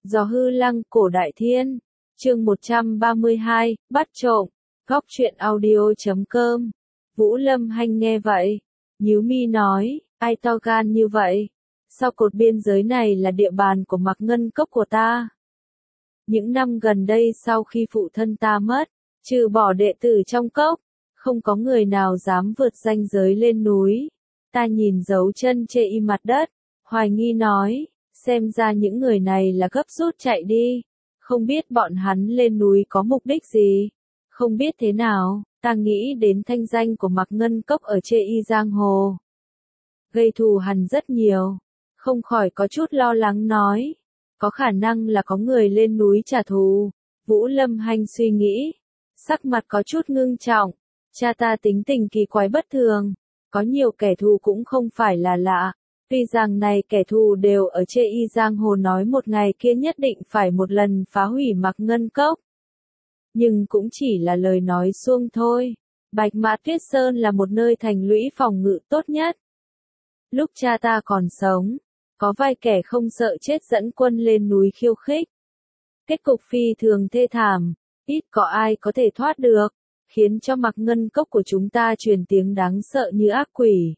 Gió hư lăng cổ đại thiên. Chương 132, bắt trộm. Góc truyện audio.com. Vũ Lâm Hanh nghe vậy, nhíu mi nói, ai to gan như vậy? Sao cột biên giới này là địa bàn của Mạc Ngân Cốc của ta? Những năm gần đây sau khi phụ thân ta mất, trừ bỏ đệ tử trong cốc, không có người nào dám vượt ranh giới lên núi. Ta nhìn dấu chân chê y mặt đất, hoài nghi nói, xem ra những người này là gấp rút chạy đi, không biết bọn hắn lên núi có mục đích gì. Không biết thế nào, ta nghĩ đến thanh danh của Mạc Ngân Cốc ở chê y giang hồ. Gây thù hằn rất nhiều, không khỏi có chút lo lắng nói, có khả năng là có người lên núi trả thù. Vũ Lâm Hanh suy nghĩ, sắc mặt có chút ngưng trọng, cha ta tính tình kỳ quái bất thường, có nhiều kẻ thù cũng không phải là lạ. Tuy rằng này kẻ thù đều ở chê y giang hồ nói một ngày kia nhất định phải một lần phá hủy Mạc Ngân Cốc. Nhưng cũng chỉ là lời nói suông thôi. Bạch Mã Tuyết Sơn là một nơi thành lũy phòng ngự tốt nhất. Lúc cha ta còn sống, có vài kẻ không sợ chết dẫn quân lên núi khiêu khích. Kết cục phi thường thê thảm, ít có ai có thể thoát được, khiến cho Mạc Ngân Cốc của chúng ta truyền tiếng đáng sợ như ác quỷ.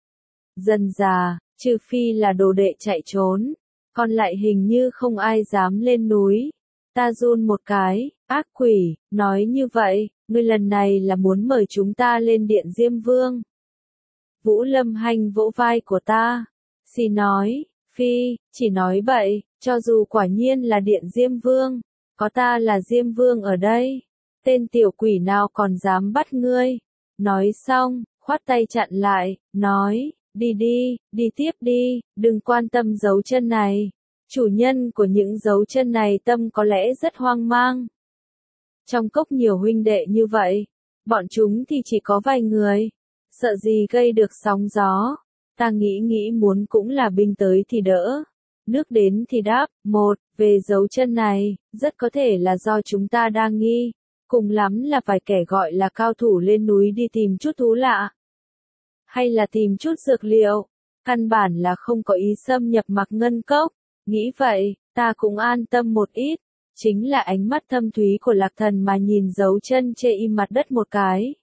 Dần già, trừ phi là đồ đệ chạy trốn, còn lại hình như không ai dám lên núi. Ta run một cái, ác quỷ, nói như vậy, ngươi lần này là muốn mời chúng ta lên điện Diêm Vương. Vũ Lâm Hanh vỗ vai của ta, xì nói, phi, chỉ nói bậy, cho dù quả nhiên là điện Diêm Vương, có ta là Diêm Vương ở đây, tên tiểu quỷ nào còn dám bắt ngươi. Nói xong, khoát tay chặn lại, nói, đi tiếp đi, đừng quan tâm dấu chân này. Chủ nhân của những dấu chân này tâm có lẽ rất hoang mang. Trong cốc nhiều huynh đệ như vậy, bọn chúng thì chỉ có vài người, sợ gì gây được sóng gió. Ta nghĩ muốn cũng là binh tới thì đỡ, nước đến thì đáp. Một, về dấu chân này, rất có thể là do chúng ta đang nghi, cùng lắm là vài kẻ gọi là cao thủ lên núi đi tìm chút thú lạ, hay là tìm chút dược liệu, căn bản là không có ý xâm nhập Mạc Ngân Cốc. Nghĩ vậy, ta cũng an tâm một ít, chính là ánh mắt thâm thúy của Lạc Thần mà nhìn dấu chân chê y mặt đất một cái.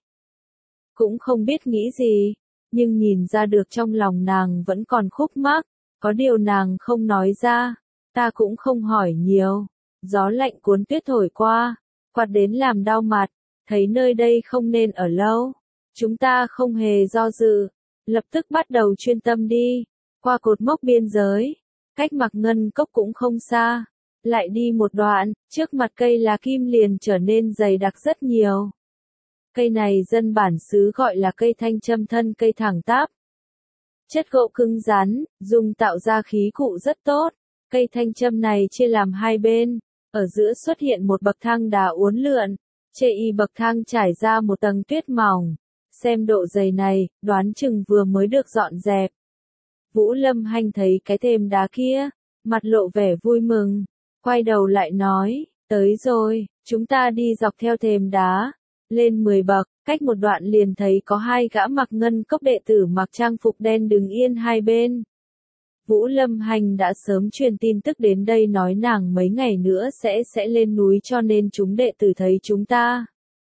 Cũng không biết nghĩ gì, nhưng nhìn ra được trong lòng nàng vẫn còn khúc mắc, có điều nàng không nói ra, ta cũng không hỏi nhiều. Gió lạnh cuốn tuyết thổi qua, quạt đến làm đau mặt, thấy nơi đây không nên ở lâu. Chúng ta không hề do dự, lập tức bắt đầu chuyên tâm đi, qua cột mốc biên giới. Cách Mạc Ngân Cốc cũng không xa, lại đi một đoạn, trước mặt cây lá kim liền trở nên dày đặc rất nhiều. Cây này dân bản xứ gọi là cây thanh châm thân cây thẳng tắp. Chất gỗ cứng rắn, dùng tạo ra khí cụ rất tốt. Cây thanh châm này chia làm hai bên, ở giữa xuất hiện một bậc thang đá uốn lượn, chê y bậc thang trải ra một tầng tuyết mỏng. Xem độ dày này, đoán chừng vừa mới được dọn dẹp. Vũ Lâm Hanh thấy cái thềm đá kia, mặt lộ vẻ vui mừng, quay đầu lại nói, tới rồi, chúng ta đi dọc theo thềm đá, lên 10 bậc, cách một đoạn liền thấy có hai gã Mạc Ngân Cốc đệ tử mặc trang phục đen đứng yên hai bên. Vũ Lâm Hanh đã sớm truyền tin tức đến đây nói nàng mấy ngày nữa sẽ lên núi, cho nên chúng đệ tử thấy chúng ta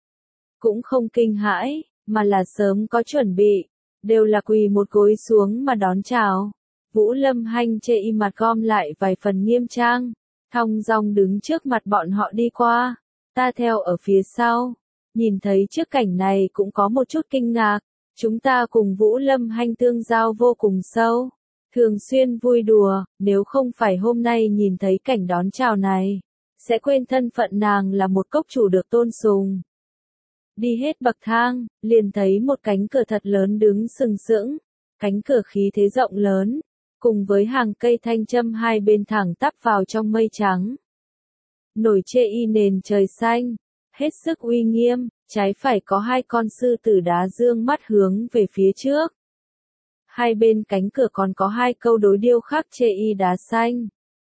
cũng không kinh hãi, mà là sớm có chuẩn bị. Đều là quỳ một gối xuống mà đón chào. Vũ Lâm Hanh chê y mặt gom lại vài phần nghiêm trang, thong dong đứng trước mặt bọn họ đi qua. Ta theo ở phía sau, nhìn thấy trước cảnh này cũng có một chút kinh ngạc. Chúng ta cùng Vũ Lâm Hanh tương giao vô cùng sâu, thường xuyên vui đùa, nếu không phải hôm nay nhìn thấy cảnh đón chào này, sẽ quên thân phận nàng là một cốc chủ được tôn sùng. Đi hết bậc thang, liền thấy một cánh cửa thật lớn đứng sừng sững, cánh cửa khí thế rộng lớn, cùng với hàng cây thanh châm hai bên thẳng tắp vào trong mây trắng. Nổi chê y nền trời xanh, hết sức uy nghiêm, trái phải có hai con sư tử đá dương mắt hướng về phía trước. Hai bên cánh cửa còn có hai câu đối điêu khắc chê y đá xanh.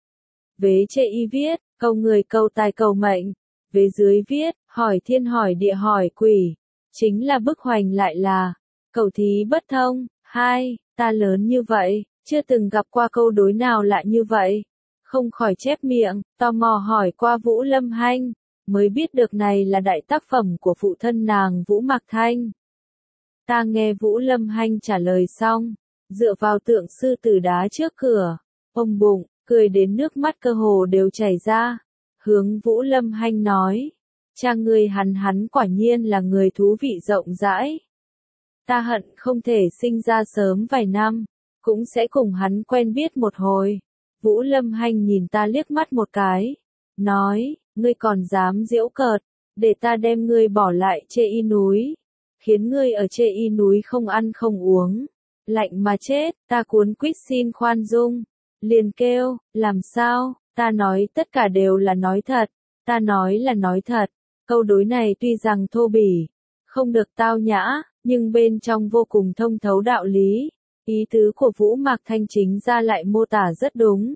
Vế chê y viết, câu người câu tài cầu mệnh. Vế dưới viết, hỏi thiên hỏi địa hỏi quỷ, chính là bức hoành lại là, cầu thí bất thông. Ta lớn như vậy, chưa từng gặp qua câu đối nào lạ như vậy. không khỏi chép miệng, tò mò hỏi qua Vũ Lâm Hanh, mới biết được này là đại tác phẩm của phụ thân nàng Vũ Mạc Thanh. Ta nghe Vũ Lâm Hanh trả lời xong, dựa vào tượng sư tử đá trước cửa, ôm bụng, cười đến nước mắt cơ hồ đều chảy ra, hướng Vũ Lâm Hanh nói, cha ngươi hắn quả nhiên là người thú vị rộng rãi. Ta hận không thể sinh ra sớm vài năm, cũng sẽ cùng hắn quen biết một hồi. Vũ Lâm Hanh nhìn ta liếc mắt một cái, nói, ngươi còn dám giễu cợt, để ta đem ngươi bỏ lại Chê Y núi, khiến ngươi ở Chê Y núi không ăn không uống, lạnh mà chết. Ta cuốn quýt xin khoan dung, liền kêu, làm sao? Ta nói tất cả đều là nói thật, ta nói là nói thật. Câu đối này tuy rằng thô bỉ, không được tao nhã, nhưng bên trong vô cùng thông thấu đạo lý. Ý tứ của Vũ Mạc Thanh chính ra lại mô tả rất đúng.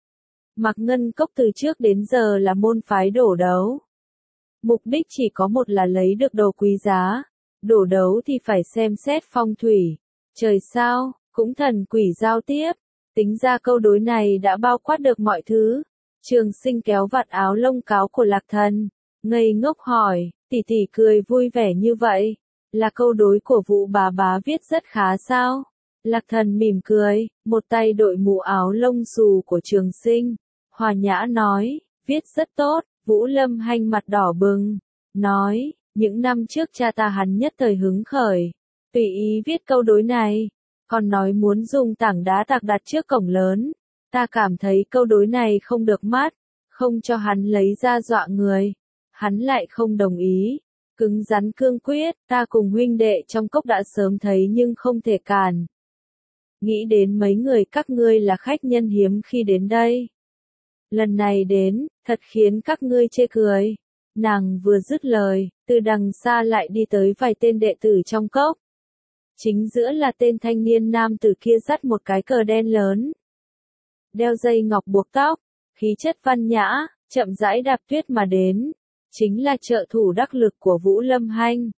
Mạc Ngân Cốc từ trước đến giờ là môn phái đổ đấu. Mục đích chỉ có một là lấy được đồ quý giá. Đổ đấu thì phải xem xét phong thủy, trời sao, cũng thần quỷ giao tiếp. Tính ra câu đối này đã bao quát được mọi thứ. Trường Sinh kéo vạt áo lông cáo của Lạc Thần, ngây ngốc hỏi, tỷ tỷ cười vui vẻ như vậy, là câu đối của Vũ bà bá viết rất khá sao? Lạc Thần mỉm cười, một tay đội mũ áo lông xù của Trường Sinh, hòa nhã nói, viết rất tốt. Vũ Lâm Hanh mặt đỏ bừng, nói, những năm trước cha ta hắn nhất thời hứng khởi, tùy ý viết câu đối này, còn nói muốn dùng tảng đá tạc đặt trước cổng lớn. Ta cảm thấy câu đối này không được mắt, không cho hắn lấy ra dọa người. Hắn lại không đồng ý, cứng rắn cương quyết. Ta cùng huynh đệ trong cốc đã sớm thấy nhưng không thể cản. Nghĩ đến mấy người các ngươi là khách nhân hiếm khi đến đây. Lần này đến, thật khiến các ngươi chê cười. Nàng vừa dứt lời, từ đằng xa lại đi tới vài tên đệ tử trong cốc. Chính giữa là tên thanh niên nam tử kia dắt một cái cờ đen lớn. Đeo dây ngọc buộc tóc, khí chất văn nhã, chậm rãi đạp tuyết mà đến. Chính là trợ thủ đắc lực của Vũ Lâm Hanh.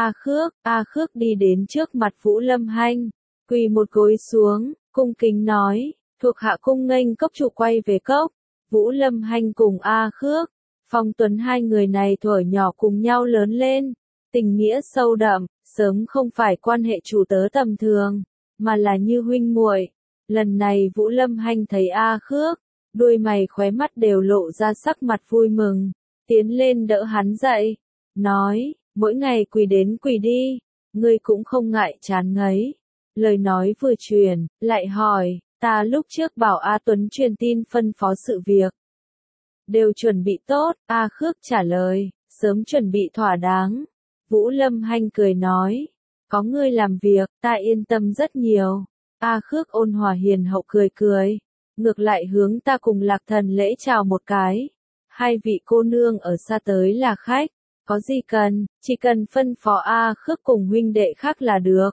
A Khước đi đến trước mặt Vũ Lâm Hanh, quỳ một gối xuống, cung kính nói, thuộc hạ cung nghênh cốc chủ quay về cốc. Vũ Lâm Hanh cùng A Khước, Phong Tuấn hai người này thuở nhỏ cùng nhau lớn lên, tình nghĩa sâu đậm, sớm không phải quan hệ chủ tớ tầm thường, mà là như huynh muội. Lần này Vũ Lâm Hanh thấy A Khước, đuôi mày khóe mắt đều lộ ra sắc mặt vui mừng, tiến lên đỡ hắn dậy, nói, mỗi ngày quỳ đến quỳ đi, ngươi cũng không ngại chán ngấy. Lời nói vừa truyền, lại hỏi, ta lúc trước bảo A Tuấn truyền tin phân phó sự việc. Đều chuẩn bị tốt, A Khước trả lời, sớm chuẩn bị thỏa đáng. Vũ Lâm Hanh cười nói, có ngươi làm việc, ta yên tâm rất nhiều. A Khước ôn hòa hiền hậu cười cười, ngược lại hướng ta cùng Lạc Thần lễ chào một cái. Hai vị cô nương ở xa tới là khách, có gì cần, chỉ cần phân phó A Khước cùng huynh đệ khác là được.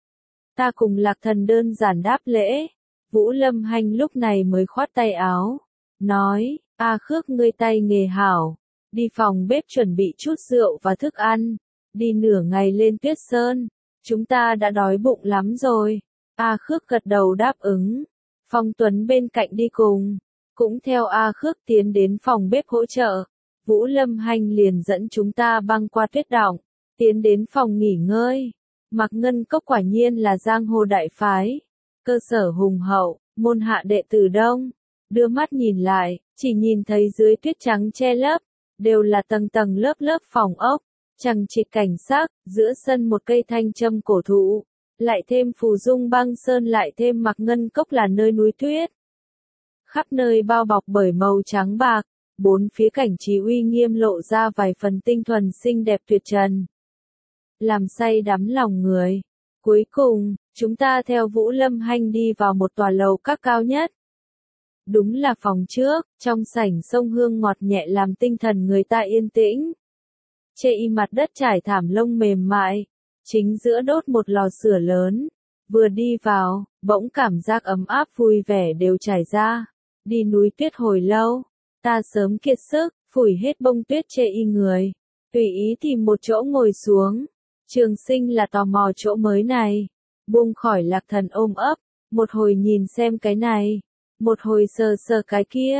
Ta cùng Lạc Thần đơn giản đáp lễ. Vũ Lâm Hanh lúc này mới khoát tay áo, nói, A Khước ngươi tay nghề hảo, đi phòng bếp chuẩn bị chút rượu và thức ăn, đi nửa ngày lên Tuyết Sơn, chúng ta đã đói bụng lắm rồi. A Khước gật đầu đáp ứng, Phong Tuấn bên cạnh đi cùng, cũng theo A Khước tiến đến phòng bếp hỗ trợ. Vũ Lâm Hanh liền dẫn chúng ta băng qua tuyết đọng, tiến đến phòng nghỉ ngơi. Mạc Ngân Cốc quả nhiên là giang hồ đại phái, cơ sở hùng hậu, môn hạ đệ tử đông. Đưa mắt nhìn lại, chỉ nhìn thấy dưới tuyết trắng che lấp, đều là tầng tầng lớp lớp phòng ốc, chằng chịt cảnh sắc, giữa sân một cây thanh châm cổ thụ, lại thêm phù dung băng sơn, lại thêm Mạc Ngân Cốc là nơi núi tuyết. Khắp nơi bao bọc bởi màu trắng bạc, bốn phía cảnh trí uy nghiêm lộ ra vài phần tinh thuần xinh đẹp tuyệt trần. Làm say đắm lòng người. Cuối cùng, chúng ta theo Vũ Lâm Hanh đi vào một tòa lầu các cao nhất. Đúng là phòng trước, trong sảnh sông hương ngọt nhẹ làm tinh thần người ta yên tĩnh. Chê y mặt đất trải thảm lông mềm mại, chính giữa đốt một lò sưởi lớn. Vừa đi vào, bỗng cảm giác ấm áp vui vẻ đều trải ra. Đi núi tuyết hồi lâu, ta sớm kiệt sức, phủi hết bông tuyết chê y người, tùy ý tìm một chỗ ngồi xuống. Trường Sinh là tò mò chỗ mới này, buông khỏi Lạc Thần ôm ấp, một hồi nhìn xem cái này, một hồi sờ sờ cái kia,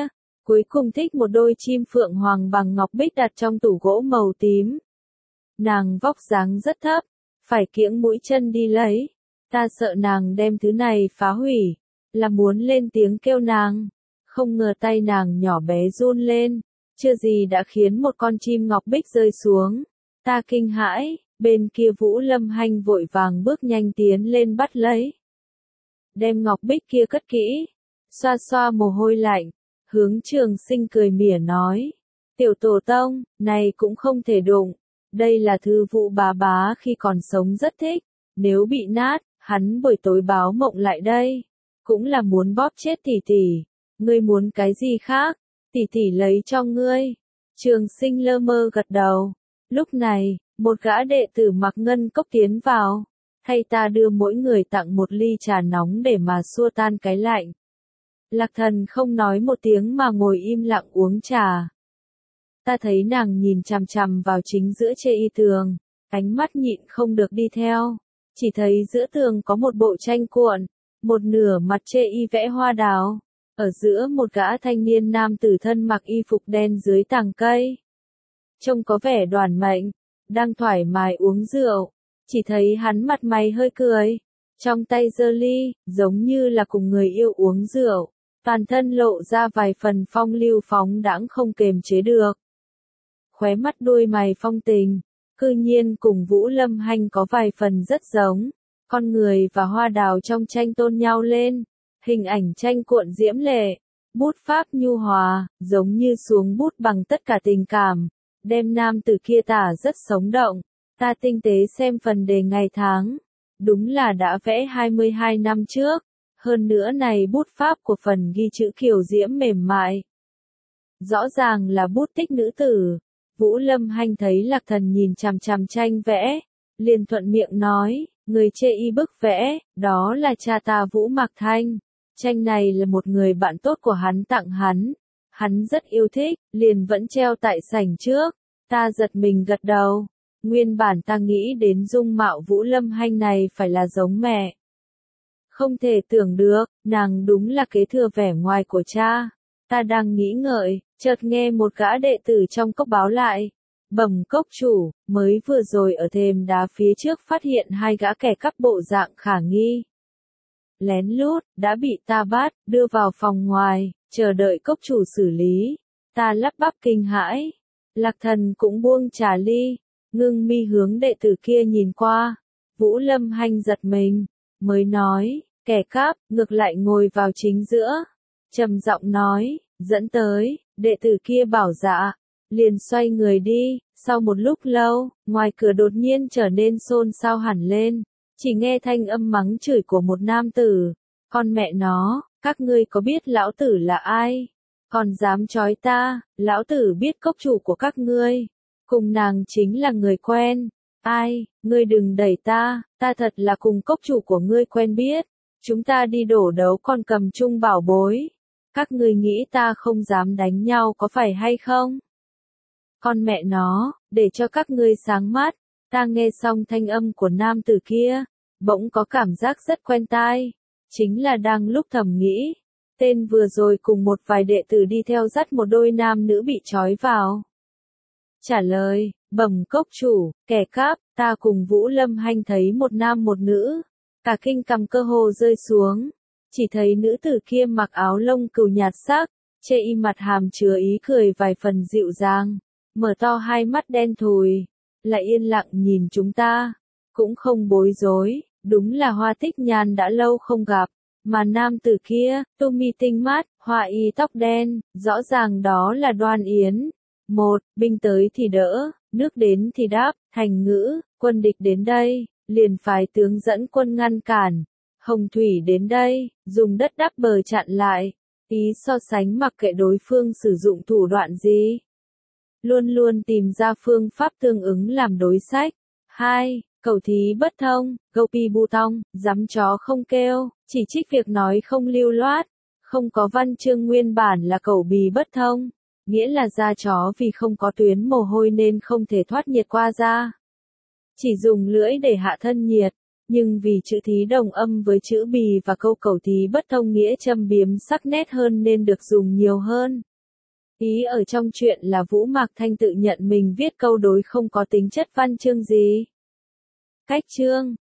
Cuối cùng thích một đôi chim phượng hoàng bằng ngọc bích đặt trong tủ gỗ màu tím. Nàng vóc dáng rất thấp, phải kiễng mũi chân đi lấy. Ta sợ nàng đem thứ này phá hủy, là muốn lên tiếng kêu nàng. Không ngờ tay nàng nhỏ bé run lên, chưa gì đã khiến một con chim ngọc bích rơi xuống. Ta kinh hãi, bên kia Vũ Lâm Hanh vội vàng bước nhanh tiến lên bắt lấy. Đem ngọc bích kia cất kỹ, xoa xoa mồ hôi lạnh, hướng Trường Sinh cười mỉa nói. Tiểu tổ tông, này cũng không thể đụng, đây là thư vụ bà bá khi còn sống rất thích, nếu bị nát, hắn buổi tối báo mộng lại đây, cũng là muốn bóp chết tỷ tỷ, ngươi muốn cái gì khác, tỷ tỷ lấy cho ngươi. Trường Sinh lơ mơ gật đầu, lúc này, một gã đệ tử mặc ngân cốc tiến vào, hay ta đưa mỗi người tặng một ly trà nóng để mà xua tan cái lạnh. Lạc Thần không nói một tiếng mà ngồi im lặng uống trà. Ta thấy nàng nhìn chằm chằm vào chính giữa chê y tường, ánh mắt nhịn không được đi theo. Chỉ thấy giữa tường có một bộ tranh cuộn, một nửa mặt chê y vẽ hoa đào, ở giữa một gã thanh niên nam tử thân mặc y phục đen dưới tàng cây. Trông có vẻ đoản mệnh, đang thoải mái uống rượu, chỉ thấy hắn mặt mày hơi cười, trong tay giơ ly, giống như là cùng người yêu uống rượu, toàn thân lộ ra vài phần phong lưu phóng đãng không kềm chế được. Khóe mắt đuôi mày phong tình, cư nhiên cùng Vũ Lâm Hanh có vài phần rất giống, con người và hoa đào trong tranh tôn nhau lên, hình ảnh tranh cuộn diễm lệ, bút pháp nhu hòa, giống như xuống bút bằng tất cả tình cảm, đem nam tử kia tả rất sống động. Ta tinh tế xem phần đề ngày tháng, đúng là đã vẽ 22 năm trước, hơn nữa này bút pháp của phần ghi chữ kiều diễm mềm mại. Rõ ràng là bút tích nữ tử. Vũ Lâm Hanh thấy Lạc Thần nhìn chằm chằm tranh vẽ, liền thuận miệng nói, người chê y bức vẽ, đó là cha ta Vũ Mạc Thanh. Tranh này là một người bạn tốt của hắn tặng hắn rất yêu thích, liền vẫn treo tại sảnh trước. Ta giật mình gật đầu, nguyên bản ta nghĩ đến dung mạo Vũ Lâm Hanh này phải là giống mẹ. Không thể tưởng được, nàng đúng là kế thừa vẻ ngoài của cha. Ta đang nghĩ ngợi, chợt nghe một gã đệ tử trong cốc báo lại. Bẩm cốc chủ, mới vừa rồi ở thềm đá phía trước phát hiện hai gã kẻ cắp bộ dạng khả nghi. Lén lút, đã bị ta bắt, đưa vào phòng ngoài, chờ đợi cốc chủ xử lý. Ta lắp bắp kinh hãi. Lạc Thần cũng buông trà ly, ngưng mi hướng đệ tử kia nhìn qua. Vũ Lâm Hanh giật mình, mới nói, kẻ cắp, ngược lại ngồi vào chính giữa. Trầm giọng nói, dẫn tới, đệ tử kia bảo dạ, liền xoay người đi. Sau một lúc lâu, ngoài cửa đột nhiên trở nên xôn xao hẳn lên, chỉ nghe thanh âm mắng chửi của một nam tử. Con mẹ nó, các ngươi có biết lão tử là ai? Còn dám trói ta, lão tử biết cốc chủ của các ngươi. Cùng nàng chính là người quen. Ai, ngươi đừng đẩy ta thật là cùng cốc chủ của ngươi quen biết. Chúng ta đi đổ đấu con cầm chung bảo bối. Các ngươi nghĩ ta không dám đánh nhau có phải hay không? Con mẹ nó, để cho các ngươi sáng mắt. Ta nghe xong thanh âm của nam tử kia, bỗng có cảm giác rất quen tai. Chính là đang lúc thầm nghĩ, tên vừa rồi cùng một vài đệ tử đi theo dắt một đôi nam nữ bị trói vào. Trả lời, bẩm cốc chủ, kẻ cắp, ta cùng Vũ Lâm Hanh thấy một nam một nữ, cả kinh cầm cơ hồ rơi xuống, chỉ thấy nữ tử kia mặc áo lông cừu nhạt sắc, chê y mặt hàm chứa ý cười vài phần dịu dàng, mở to hai mắt đen thùi, lại yên lặng nhìn chúng ta, cũng không bối rối, đúng là Hoa Tích Nhan đã lâu không gặp. Mà nam tử kia, tu mi tinh mắt, hoa y tóc đen, rõ ràng đó là Đoan Yến. Một, binh tới thì đỡ, nước đến thì đáp, thành ngữ, quân địch đến đây, liền phái tướng dẫn quân ngăn cản. Hồng thủy đến đây, dùng đất đắp bờ chặn lại. Ý so sánh mặc kệ đối phương sử dụng thủ đoạn gì. Luôn luôn tìm ra phương pháp tương ứng làm đối sách. 2. Cầu thí bất thông, gâu pi bu tong, dám chó không kêu, chỉ trích việc nói không lưu loát, không có văn chương nguyên bản là cầu bì bất thông, nghĩa là da chó vì không có tuyến mồ hôi nên không thể thoát nhiệt qua da. Chỉ dùng lưỡi để hạ thân nhiệt, nhưng vì chữ thí đồng âm với chữ bì và câu cầu thí bất thông nghĩa châm biếm sắc nét hơn nên được dùng nhiều hơn. Ý ở trong chuyện là Vũ Mạc Thanh tự nhận mình viết câu đối không có tính chất văn chương gì. Cách chương